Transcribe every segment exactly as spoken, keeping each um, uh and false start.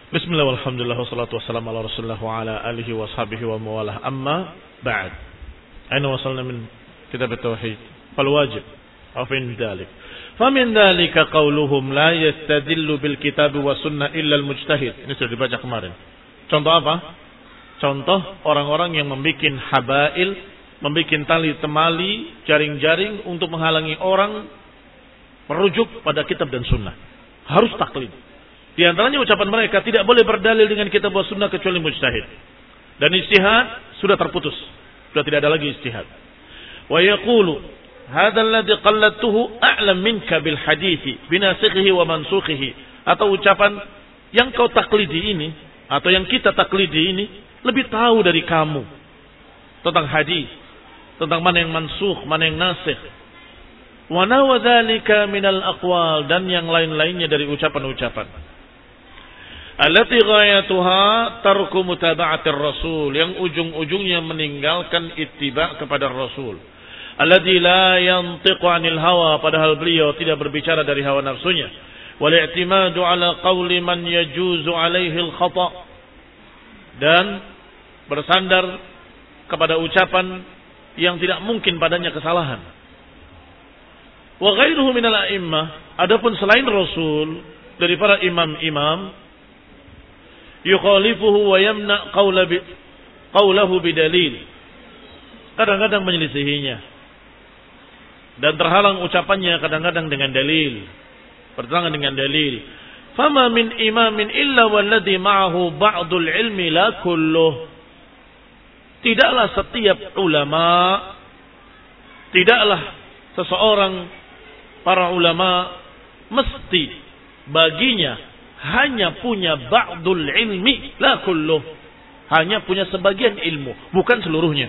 Bismillah walhamdulillah wassalatu wassalamu ala rasulillah wa ala alihi wa sahbihi wa mawalah amma ba'd. Aina wasalna min kitab at-tauhid fal wajib aw min dhalik famin dhalika qawluhum la yastadillu bil kitab wa sunnah illa al mujtahid. Ini sudah dibaca kemarin. Contoh apa? Contoh orang-orang yang membuat habail, membuat tali temali, jaring-jaring untuk menghalangi orang merujuk pada kitab dan sunnah. Harus taklid. Di antaranya ucapan mereka tidak boleh berdalil dengan kitab wa sunnah kecuali mujtahid. Dan ijtihad sudah terputus. Sudah tidak ada lagi ijtihad. Wa yaqulu hadha alladhi qalladtuhu a'lam minka bil hadithi binasikhihi wa mansukhihi. Atau ucapan yang kau taklidi ini atau yang kita taklidi ini lebih tahu dari kamu tentang hadis, tentang mana yang mansukh, mana yang nasikh. Wa nawa dzalika minal aqwal, dan yang lain-lainnya dari ucapan-ucapan. Allati ghayatuha tarku mutaba'atir rasul, yang ujung-ujungnya meninggalkan ittiba' kepada rasul. Alladzi la yantiqu 'anil hawa, padahal beliau tidak berbicara dari hawa nafsunya. Wal i'timadu 'ala qawli man yajuzu 'alaihi al-khata', dan bersandar kepada ucapan yang tidak mungkin padanya kesalahan. Wa ghairuhu minal a'immah, adapun selain rasul dari para imam-imam, yukhalifuhu wa yamna qawla bi qawlahu bidalil, kadang-kadang menyelisihinya dan terhalang ucapannya kadang-kadang dengan dalil, bertentangan dengan dalil. Fama min imamin illa walladhi ma'ahu ba'dul ilmi la kulluh, tidaklah setiap ulama, tidaklah seseorang para ulama mesti baginya hanya punya ba'dul ilmi la kulluh, hanya punya sebagian ilmu, bukan seluruhnya.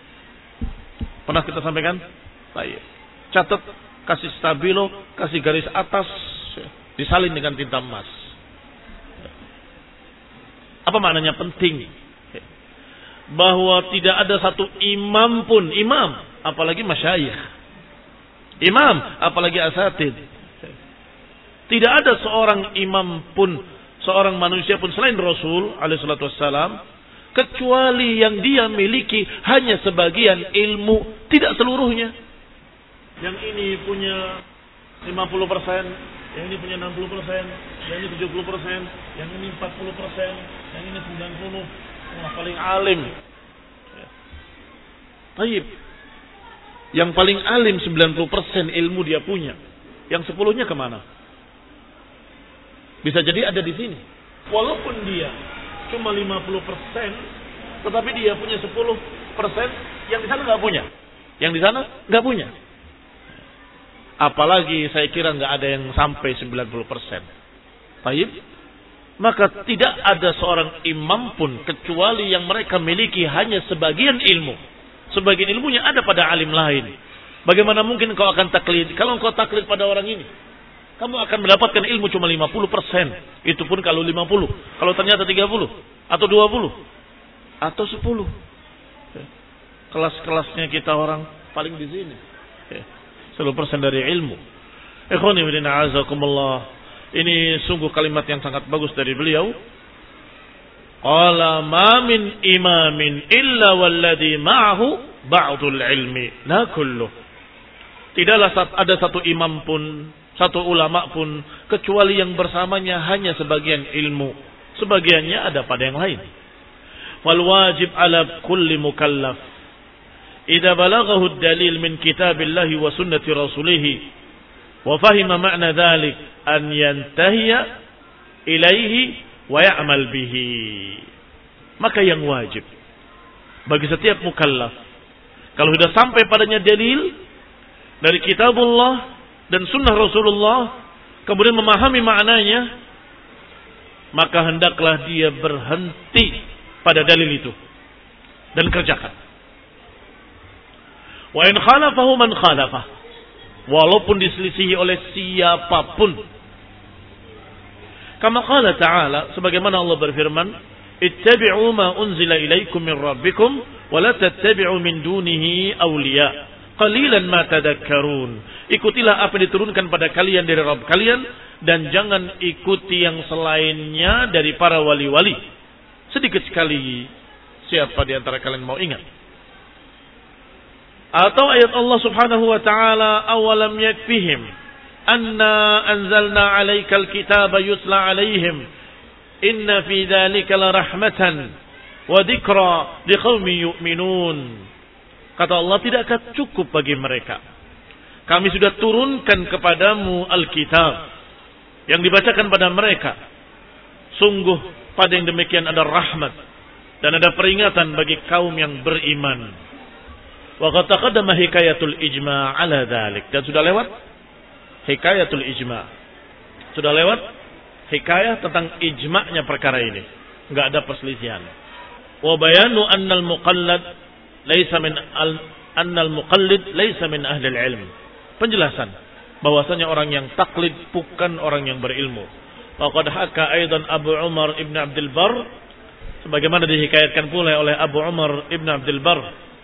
Pernah kita sampaikan? Baik. Catat, kasih stabilo, kasih garis atas, disalin dengan tinta emas. Apa maknanya? Penting bahwa tidak ada satu imam pun, imam apalagi masyayikh, imam apalagi asatid, tidak ada seorang imam pun, seorang manusia pun selain Rasul alaihi salatu wassalam, kecuali yang dia miliki hanya sebagian ilmu, tidak seluruhnya. Yang ini punya lima puluh persen, yang ini punya enam puluh persen, yang ini tujuh puluh persen, yang ini empat puluh persen, yang ini sembilan puluh persen. Wah, paling alim. Baik. Yang paling alim sembilan puluh persen ilmu dia punya. Yang sepuluhnya kemana? Bisa jadi ada di sini. Walaupun dia cuma lima puluh persen, tetapi dia punya sepuluh persen yang di sana nggak punya. Yang di sana nggak punya. Apalagi saya kira nggak ada yang sampai sembilan puluh persen. Baik. Maka tidak ada seorang imam pun kecuali yang mereka miliki hanya sebagian ilmu. Sebagian ilmunya ada pada alim lain. Bagaimana mungkin kau akan taklid? Kalau kau taklid pada orang ini, kamu akan mendapatkan ilmu cuma lima puluh persen. Itu pun kalau lima puluh. Kalau ternyata tiga puluh. Atau dua puluh. Atau sepuluh. Kelas-kelasnya kita orang paling di sini. sepuluh persen dari ilmu. Ikhwani wa a'azakumullah. Ini sungguh kalimat yang sangat bagus dari beliau. Qala ma min imamin illa walladhi ma'ahu ba'dul ilmi la kulluh. Tidaklah ada satu imam pun, satu ulama pun, kecuali yang bersamanya hanya sebagian ilmu. Sebagiannya ada pada yang lain. Wal wajib ala kulli mukallaf idza balaghahu ad-dalil min kitabillahi wa sunnati rasulih wa fahima ma'na dhalik an yantahiya ilaihi wa ya'mal bihi. Maka yang wajib bagi setiap mukallaf, kalau sudah sampai padanya dalil dari kitabullah dan sunnah Rasulullah, kemudian memahami maknanya, maka hendaklah dia berhenti pada dalil itu dan kerjakan. Wa in khalafahu man khalafah, walaupun diselisihi oleh siapapun. Kama qala ta'ala, sebagaimana Allah berfirman, ittabi'u ma unzila ilaikum min rabbikum wa la tattabi'u min dunihi awliya qalilan ma tadhakkarun. Ikutilah apa yang diturunkan pada kalian dari Rabb kalian, dan jangan ikuti yang selainnya dari para wali-wali. Sedikit sekali siapa di antara kalian mau ingat. Atau ayat Allah Subhanahu wa taala, awalam yakfihim anna anzalna 'alaikal kitaba yutla 'alaihim inna fi dzalika la rahmatan wa dzikra liqaumin yu'minun. Kata Allah, tidakkah cukup bagi mereka? Kami sudah turunkan kepadamu Alkitab yang dibacakan pada mereka. Sungguh pada yang demikian ada rahmat dan ada peringatan bagi kaum yang beriman. Wa qad taqaddama hikayatul ijma' ala dzalik. Dan sudah lewat hikayatul ijma'. Sudah lewat hikayah tentang ijma'nya perkara ini. Enggak ada perselisihan. Wa bayanu annal muqallid laisa min al annal muqallid laisa min ahli ilm. Penjelasan bahwasanya orang yang taklid bukan orang yang berilmu. Wa qad haka aidan Abu Umar Ibn Abdul Barr, sebagaimana dihikayatkan pula oleh Abu Umar Ibn Abdul Barr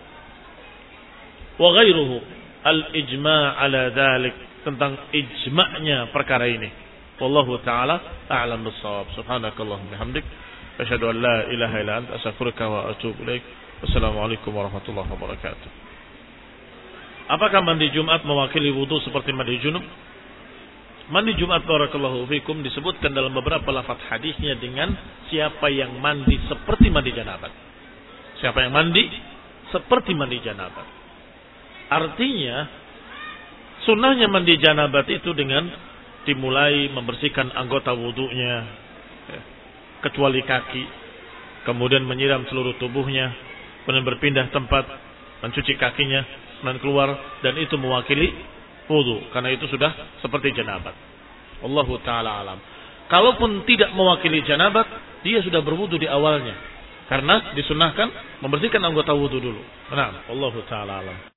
wa ghairuhu al-ijma' ala dhalik, tentang ijma'nya perkara ini. Wallahu taala a'lam bis-shawab. Subhanakallahumma bihamdik asyhadu an la ilaha illa anta astaghfiruka wa atubu ilaik. Wassalamualaikum warahmatullahi wabarakatuh. Apakah mandi Jumat mewakili wudu seperti mandi junub? Mandi Jumat barakallahu fikum disebutkan dalam beberapa lafaz hadisnya dengan siapa yang mandi seperti mandi janabat. Siapa yang mandi seperti mandi janabat. Artinya sunnahnya mandi janabat itu dengan dimulai membersihkan anggota wudunya, kecuali kaki, kemudian menyiram seluruh tubuhnya, kemudian berpindah tempat, mencuci kakinya, dan keluar, dan itu mewakili wudu, karena itu sudah seperti janabat. Wallahu taala alam. Kalaupun tidak mewakili janabat, dia sudah berwudu di awalnya, karena disunnahkan membersihkan anggota wudu dulu. Nah, wallahu taala alam.